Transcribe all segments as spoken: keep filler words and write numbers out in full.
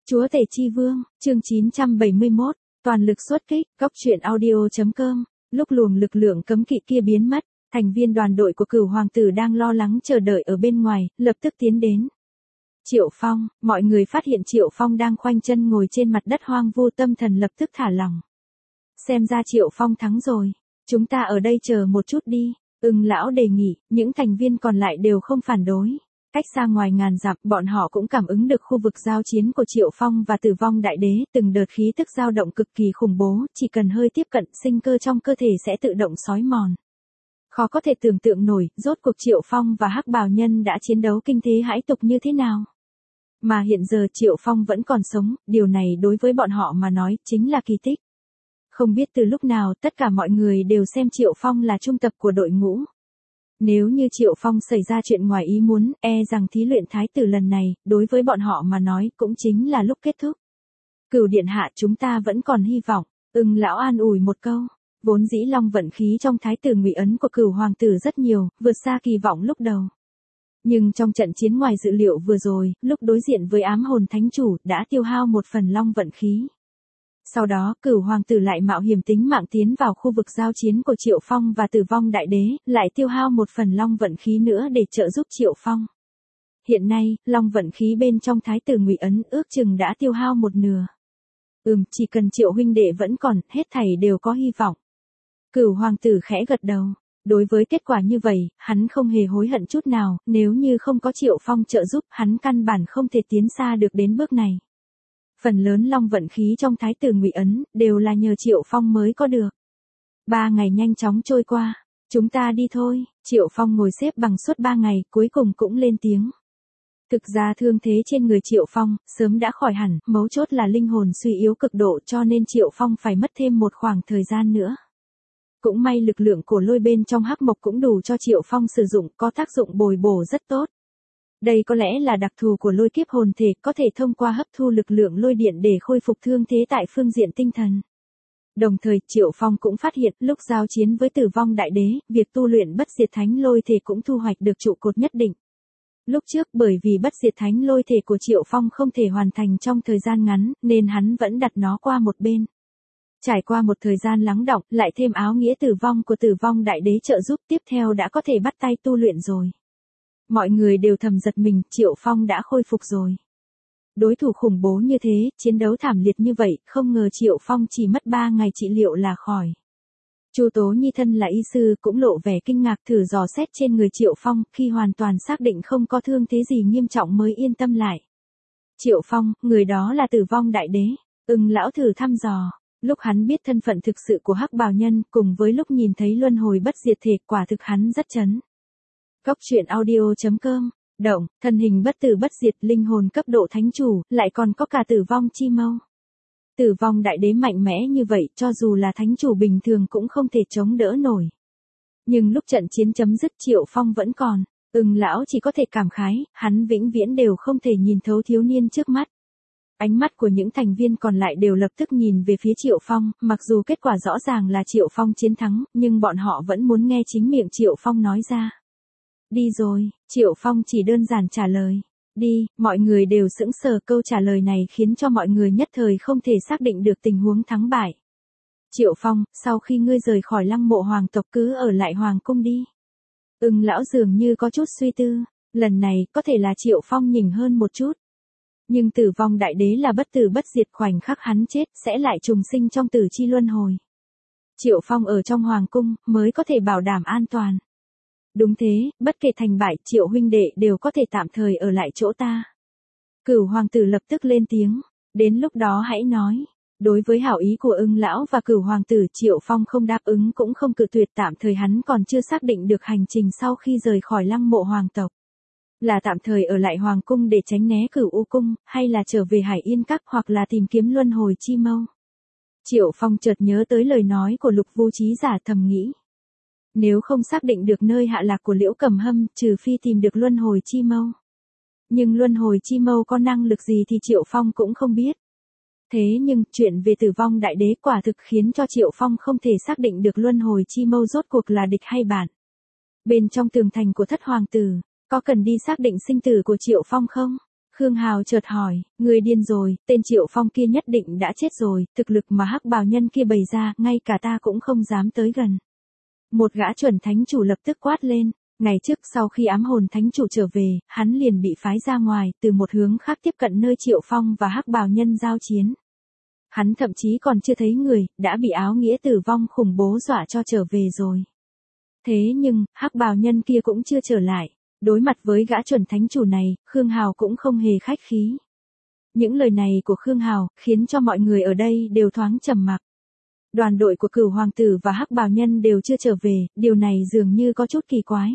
Chúa Tể Chi Vương, chương chín trăm bảy mươi mốt, toàn lực xuất kích, góc truyện audio chấm com. Lúc luồng lực lượng cấm kỵ kia biến mất, thành viên đoàn đội của Cửu Hoàng tử đang lo lắng chờ đợi ở bên ngoài, lập tức tiến đến. Triệu Phong, mọi người phát hiện Triệu Phong đang khoanh chân ngồi trên mặt đất hoang vu, tâm thần lập tức thả lỏng. Xem ra Triệu Phong thắng rồi, chúng ta ở đây chờ một chút đi, Ưng lão đề nghị, những thành viên còn lại đều không phản đối. Cách xa ngoài ngàn dặm, bọn họ cũng cảm ứng được khu vực giao chiến của Triệu Phong và Tử Vong Đại Đế, từng đợt khí tức dao động cực kỳ khủng bố, chỉ cần hơi tiếp cận, sinh cơ trong cơ thể sẽ tự động xói mòn. Khó có thể tưởng tượng nổi, rốt cuộc Triệu Phong và Hắc Bào Nhân đã chiến đấu kinh thế hãi tục như thế nào. Mà hiện giờ Triệu Phong vẫn còn sống, điều này đối với bọn họ mà nói, chính là kỳ tích. Không biết từ lúc nào, tất cả mọi người đều xem Triệu Phong là trung tập của đội ngũ. Nếu như Triệu Phong xảy ra chuyện ngoài ý muốn, e rằng thí luyện thái tử lần này, đối với bọn họ mà nói, cũng chính là lúc kết thúc. Cửu điện hạ, chúng ta vẫn còn hy vọng, Ưng lão an ủi một câu. Vốn dĩ long vận khí trong thái tử ngụy ấn của Cửu hoàng tử rất nhiều, vượt xa kỳ vọng lúc đầu. Nhưng trong trận chiến ngoài dự liệu vừa rồi, lúc đối diện với ám hồn thánh chủ, đã tiêu hao một phần long vận khí. Sau đó, Cửu hoàng tử lại mạo hiểm tính mạng tiến vào khu vực giao chiến của Triệu Phong và Tử Vong Đại Đế, lại tiêu hao một phần long vận khí nữa để trợ giúp Triệu Phong. Hiện nay, long vận khí bên trong thái tử ngụy ấn ước chừng đã tiêu hao một nửa. Ừm, chỉ cần Triệu huynh đệ vẫn còn, hết thảy đều có hy vọng. Cửu hoàng tử khẽ gật đầu. Đối với kết quả như vậy, hắn không hề hối hận chút nào, nếu như không có Triệu Phong trợ giúp, hắn căn bản không thể tiến xa được đến bước này. Phần lớn long vận khí trong thái tử ngụy ấn, đều là nhờ Triệu Phong mới có được. Ba ngày nhanh chóng trôi qua, chúng ta đi thôi, Triệu Phong ngồi xếp bằng suốt ba ngày, cuối cùng cũng lên tiếng. Thực ra thương thế trên người Triệu Phong, sớm đã khỏi hẳn, mấu chốt là linh hồn suy yếu cực độ cho nên Triệu Phong phải mất thêm một khoảng thời gian nữa. Cũng may lực lượng của lôi bên trong hắc mộc cũng đủ cho Triệu Phong sử dụng, có tác dụng bồi bổ rất tốt. Đây có lẽ là đặc thù của lôi kiếp hồn thể, có thể thông qua hấp thu lực lượng lôi điện để khôi phục thương thế tại phương diện tinh thần. Đồng thời, Triệu Phong cũng phát hiện, lúc giao chiến với Tử Vong Đại Đế, việc tu luyện bất diệt thánh lôi thể cũng thu hoạch được trụ cột nhất định. Lúc trước bởi vì bất diệt thánh lôi thể của Triệu Phong không thể hoàn thành trong thời gian ngắn, nên hắn vẫn đặt nó qua một bên. Trải qua một thời gian lắng đọng, lại thêm áo nghĩa tử vong của Tử Vong Đại Đế trợ giúp, tiếp theo đã có thể bắt tay tu luyện rồi. Mọi người đều thầm giật mình, Triệu Phong đã khôi phục rồi. Đối thủ khủng bố như thế, chiến đấu thảm liệt như vậy, không ngờ Triệu Phong chỉ mất ba ngày trị liệu là khỏi. Chu Tố Nhi thân là y sư cũng lộ vẻ kinh ngạc, thử dò xét trên người Triệu Phong, khi hoàn toàn xác định không có thương thế gì nghiêm trọng mới yên tâm lại. Triệu Phong, người đó là Tử Vong Đại Đế, Ưng lão thử thăm dò. Lúc hắn biết thân phận thực sự của Hắc Bào Nhân, cùng với lúc nhìn thấy luân hồi bất diệt thể, quả thực hắn rất chấn. Góc truyện audio chấm com, động, thân hình bất tử bất diệt, linh hồn cấp độ thánh chủ, lại còn có cả tử vong chi mâu. Tử Vong Đại Đế mạnh mẽ như vậy, cho dù là thánh chủ bình thường cũng không thể chống đỡ nổi. Nhưng lúc trận chiến chấm dứt, Triệu Phong vẫn còn, Ưng lão chỉ có thể cảm khái, hắn vĩnh viễn đều không thể nhìn thấu thiếu niên trước mắt. Ánh mắt của những thành viên còn lại đều lập tức nhìn về phía Triệu Phong, mặc dù kết quả rõ ràng là Triệu Phong chiến thắng, nhưng bọn họ vẫn muốn nghe chính miệng Triệu Phong nói ra. Đi rồi, Triệu Phong chỉ đơn giản trả lời. Đi, mọi người đều sững sờ, câu trả lời này khiến cho mọi người nhất thời không thể xác định được tình huống thắng bại. Triệu Phong, sau khi ngươi rời khỏi lăng mộ hoàng tộc cứ ở lại hoàng cung đi. Ưng lão dường như có chút suy tư, lần này có thể là Triệu Phong nhỉnh hơn một chút. Nhưng Tử Vong Đại Đế là bất tử bất diệt, khoảnh khắc hắn chết, sẽ lại trùng sinh trong tử chi luân hồi. Triệu Phong ở trong hoàng cung, mới có thể bảo đảm an toàn. Đúng thế, bất kể thành bại, Triệu huynh đệ đều có thể tạm thời ở lại chỗ ta. Cửu hoàng tử lập tức lên tiếng, đến lúc đó hãy nói. Đối với hảo ý của Ưng lão và Cửu hoàng tử, Triệu Phong không đáp ứng cũng không cự tuyệt, tạm thời hắn còn chưa xác định được hành trình sau khi rời khỏi lăng mộ hoàng tộc. Là tạm thời ở lại hoàng cung để tránh né Cửu U cung, hay là trở về Hải Yên Các, hoặc là tìm kiếm luân hồi chi mâu. Triệu Phong chợt nhớ tới lời nói của Lục Vu Chí Giả, thầm nghĩ. Nếu không xác định được nơi hạ lạc của Liễu Cầm Hâm, trừ phi tìm được luân hồi chi mâu. Nhưng luân hồi chi mâu có năng lực gì thì Triệu Phong cũng không biết. Thế nhưng, chuyện về Tử Vong Đại Đế quả thực khiến cho Triệu Phong không thể xác định được luân hồi chi mâu rốt cuộc là địch hay bạn. Bên trong tường thành của Thất Hoàng tử, có cần đi xác định sinh tử của Triệu Phong không? Khương Hào chợt hỏi, người điên rồi, tên Triệu Phong kia nhất định đã chết rồi, thực lực mà hắc bào nhân kia bày ra, ngay cả ta cũng không dám tới gần. Một gã chuẩn thánh chủ lập tức quát lên, ngày trước sau khi ám hồn thánh chủ trở về, hắn liền bị phái ra ngoài, từ một hướng khác tiếp cận nơi Triệu Phong và hắc bào nhân giao chiến. Hắn thậm chí còn chưa thấy người, đã bị áo nghĩa tử vong khủng bố dọa cho trở về rồi. Thế nhưng, hắc bào nhân kia cũng chưa trở lại. Đối mặt với gã chuẩn thánh chủ này, Khương Hào cũng không hề khách khí. Những lời này của Khương Hào khiến cho mọi người ở đây đều thoáng trầm mặc. Đoàn đội của Cửu Hoàng tử và hắc bào nhân đều chưa trở về, điều này dường như có chút kỳ quái.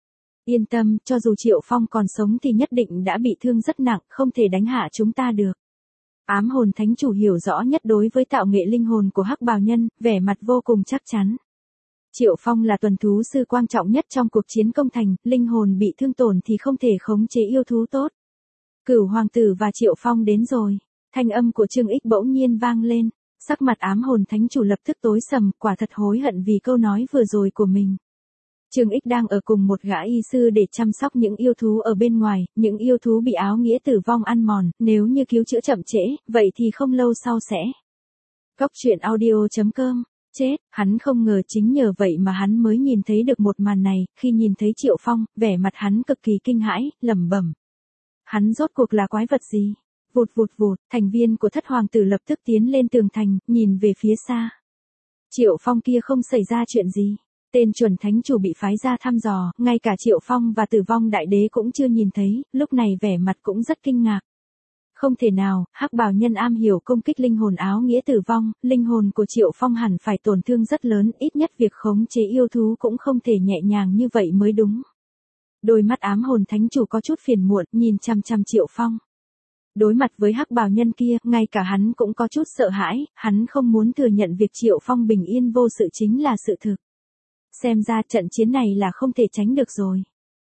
Yên tâm, cho dù Triệu Phong còn sống thì nhất định đã bị thương rất nặng, không thể đánh hạ chúng ta được. Ám hồn thánh chủ hiểu rõ nhất đối với tạo nghệ linh hồn của hắc bào nhân, vẻ mặt vô cùng chắc chắn. Triệu Phong là tuần thú sư quan trọng nhất trong cuộc chiến công thành, linh hồn bị thương tổn thì không thể khống chế yêu thú tốt. Cửu Hoàng tử và Triệu Phong đến rồi. Thanh âm của Trương Ích bỗng nhiên vang lên. Sắc mặt ám hồn thánh chủ lập tức tối sầm, quả thật hối hận vì câu nói vừa rồi của mình. Trương Ích đang ở cùng một gã y sư để chăm sóc những yêu thú ở bên ngoài, những yêu thú bị áo nghĩa tử vong ăn mòn, nếu như cứu chữa chậm trễ, vậy thì không lâu sau sẽ. Góc truyện audio chấm com. Chết, hắn không ngờ chính nhờ vậy mà hắn mới nhìn thấy được một màn này, khi nhìn thấy Triệu Phong, vẻ mặt hắn cực kỳ kinh hãi, lẩm bẩm. Hắn rốt cuộc là quái vật gì? Vụt vụt vụt, thành viên của thất hoàng tử lập tức tiến lên tường thành, nhìn về phía xa. Triệu Phong kia không xảy ra chuyện gì. Tên chuẩn thánh chủ bị phái ra thăm dò, ngay cả Triệu Phong và Tử Vong Đại Đế cũng chưa nhìn thấy, lúc này vẻ mặt cũng rất kinh ngạc. Không thể nào, hắc bào nhân am hiểu công kích linh hồn áo nghĩa tử vong, linh hồn của Triệu Phong hẳn phải tổn thương rất lớn, ít nhất việc khống chế yêu thú cũng không thể nhẹ nhàng như vậy mới đúng. Đôi mắt ám hồn thánh chủ có chút phiền muộn, nhìn chăm chăm Triệu Phong. Đối mặt với hắc bào nhân kia, ngay cả hắn cũng có chút sợ hãi, hắn không muốn thừa nhận việc Triệu Phong bình yên vô sự chính là sự thực. Xem ra trận chiến này là không thể tránh được rồi.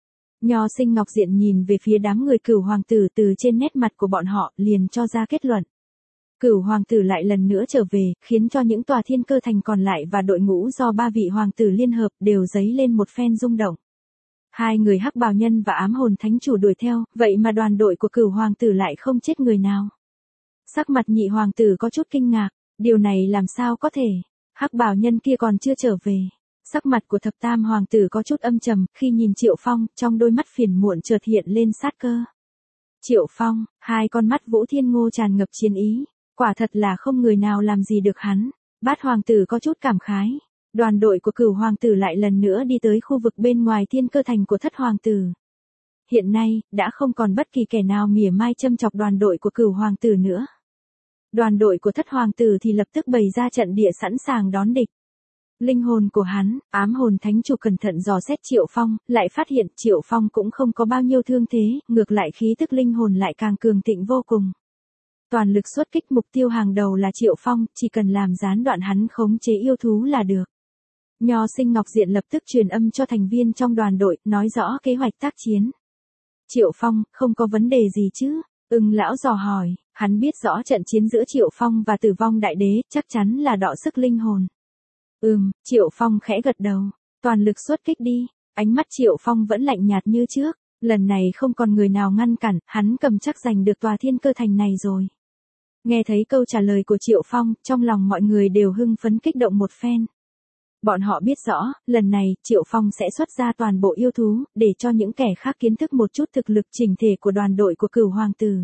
Nho Sinh Ngọc Diện nhìn về phía đám người Cửu Hoàng tử, từ trên nét mặt của bọn họ, liền cho ra kết luận. Cửu Hoàng tử lại lần nữa trở về, khiến cho những tòa thiên cơ thành còn lại và đội ngũ do ba vị hoàng tử liên hợp đều dấy lên một phen rung động. Hai người hắc bào nhân và ám hồn thánh chủ đuổi theo, vậy mà đoàn đội của Cửu Hoàng tử lại không chết người nào. Sắc mặt nhị hoàng tử có chút kinh ngạc, điều này làm sao có thể, hắc bào nhân kia còn chưa trở về. Sắc mặt của thập tam hoàng tử có chút âm trầm, khi nhìn Triệu Phong, trong đôi mắt phiền muộn chợt hiện lên sát cơ. Triệu Phong, hai con mắt Vũ Thiên Ngô tràn ngập chiến ý, quả thật là không người nào làm gì được hắn. Bát hoàng tử có chút cảm khái. Đoàn đội của Cửu Hoàng tử lại lần nữa đi tới khu vực bên ngoài thiên cơ thành của thất hoàng tử. Hiện nay, đã không còn bất kỳ kẻ nào mỉa mai châm chọc đoàn đội của Cửu Hoàng tử nữa. Đoàn đội của thất hoàng tử thì lập tức bày ra trận địa sẵn sàng đón địch. Linh hồn của hắn, ám hồn thánh chủ cẩn thận dò xét Triệu Phong, lại phát hiện Triệu Phong cũng không có bao nhiêu thương thế, ngược lại khí tức linh hồn lại càng cường thịnh vô cùng. Toàn lực xuất kích, mục tiêu hàng đầu là Triệu Phong, chỉ cần làm gián đoạn hắn khống chế yêu thú là được. Nho Sinh Ngọc Diện lập tức truyền âm cho thành viên trong đoàn đội, nói rõ kế hoạch tác chiến. Triệu Phong, không có vấn đề gì chứ? Ưng lão dò hỏi, hắn biết rõ trận chiến giữa Triệu Phong và Tử Vong Đại Đế, chắc chắn là đọ sức linh hồn. Ừm, Triệu Phong khẽ gật đầu, toàn lực xuất kích đi. Ánh mắt Triệu Phong vẫn lạnh nhạt như trước, lần này không còn người nào ngăn cản, hắn cầm chắc giành được tòa thiên cơ thành này rồi. Nghe thấy câu trả lời của Triệu Phong, trong lòng mọi người đều hưng phấn kích động một phen. Bọn họ biết rõ, lần này, Triệu Phong sẽ xuất ra toàn bộ yêu thú, để cho những kẻ khác kiến thức một chút thực lực chỉnh thể của đoàn đội của Cửu Hoàng tử.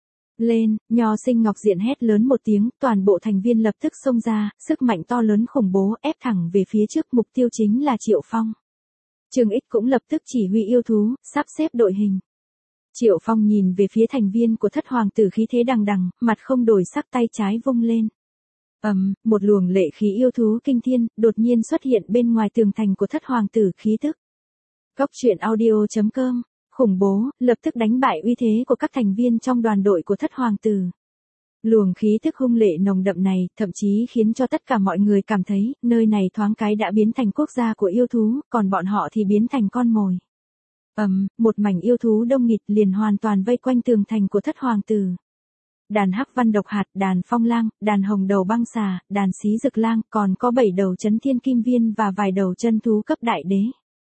Lên, Nho Sinh Ngọc Diện hét lớn một tiếng, toàn bộ thành viên lập tức xông ra, sức mạnh to lớn khủng bố ép thẳng về phía trước, mục tiêu chính là Triệu Phong. Trương Ích cũng lập tức chỉ huy yêu thú, sắp xếp đội hình. Triệu Phong nhìn về phía thành viên của thất hoàng tử khí thế đằng đằng, mặt không đổi sắc, tay trái vung lên. Ầm, um, một luồng lệ khí yêu thú kinh thiên, đột nhiên xuất hiện bên ngoài tường thành của thất hoàng tử khí tức. Góc truyện audio chấm com, khủng bố, lập tức đánh bại uy thế của các thành viên trong đoàn đội của thất hoàng tử. Luồng khí tức hung lệ nồng đậm này, thậm chí khiến cho tất cả mọi người cảm thấy, nơi này thoáng cái đã biến thành quốc gia của yêu thú, còn bọn họ thì biến thành con mồi. Ầm, um, một mảnh yêu thú đông nghịt liền hoàn toàn vây quanh tường thành của thất hoàng tử. Đàn hắc văn độc hạt, đàn phong lang, đàn hồng đầu băng xà, đàn xí rực lang, còn có bảy đầu chấn thiên kim viên và vài đầu chân thú cấp đại đế.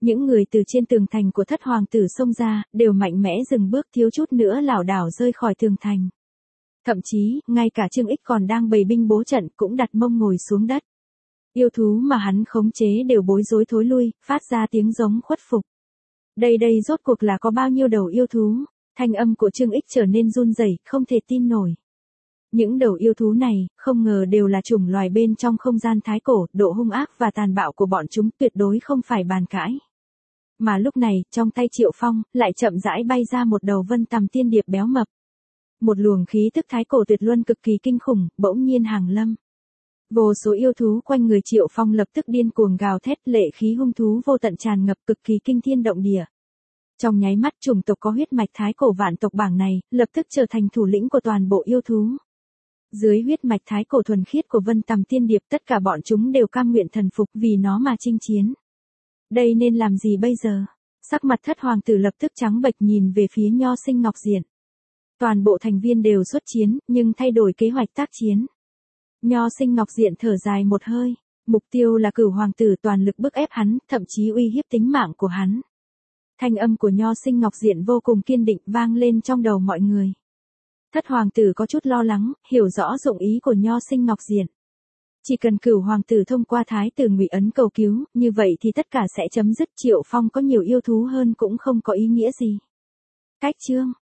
Những người từ trên tường thành của thất hoàng tử xông ra, đều mạnh mẽ dừng bước thiếu chút nữa lảo đảo rơi khỏi tường thành. Thậm chí, ngay cả Trương Ích còn đang bày binh bố trận cũng đặt mông ngồi xuống đất. Yêu thú mà hắn khống chế đều bối rối thối lui, phát ra tiếng giống khuất phục. Đây đây rốt cuộc là có bao nhiêu đầu yêu thú? Thanh âm của Trương Ích trở nên run rẩy, không thể tin nổi. Những đầu yêu thú này, không ngờ đều là chủng loài bên trong không gian thái cổ, độ hung ác và tàn bạo của bọn chúng tuyệt đối không phải bàn cãi. Mà lúc này, trong tay Triệu Phong, lại chậm rãi bay ra một đầu vân tằm tiên điệp béo mập. Một luồng khí tức thái cổ tuyệt luân cực kỳ kinh khủng, bỗng nhiên hàng lâm. Vô số yêu thú quanh người Triệu Phong lập tức điên cuồng gào thét, lệ khí hung thú vô tận tràn ngập cực kỳ kinh thiên động địa. Trong nháy mắt chủng tộc có huyết mạch thái cổ vạn tộc bảng này, lập tức trở thành thủ lĩnh của toàn bộ yêu thú. Dưới huyết mạch thái cổ thuần khiết của vân tằm tiên điệp, tất cả bọn chúng đều cam nguyện thần phục vì nó mà chinh chiến. Đây nên làm gì bây giờ? Sắc mặt thất hoàng tử lập tức trắng bệch nhìn về phía Nho Sinh Ngọc Diện. Toàn bộ thành viên đều xuất chiến, nhưng thay đổi kế hoạch tác chiến. Nho Sinh Ngọc Diện thở dài một hơi, mục tiêu là Cửu hoàng tử, toàn lực bức ép hắn, thậm chí uy hiếp tính mạng của hắn. Thanh âm của Nho Sinh Ngọc Diện vô cùng kiên định vang lên trong đầu mọi người. Thất hoàng tử có chút lo lắng, hiểu rõ dụng ý của Nho Sinh Ngọc Diện. Chỉ cần Cửu hoàng tử thông qua thái tử Ngụy Ấn cầu cứu, như vậy thì tất cả sẽ chấm dứt. Triệu Phong có nhiều yêu thú hơn cũng không có ý nghĩa gì. Cách chương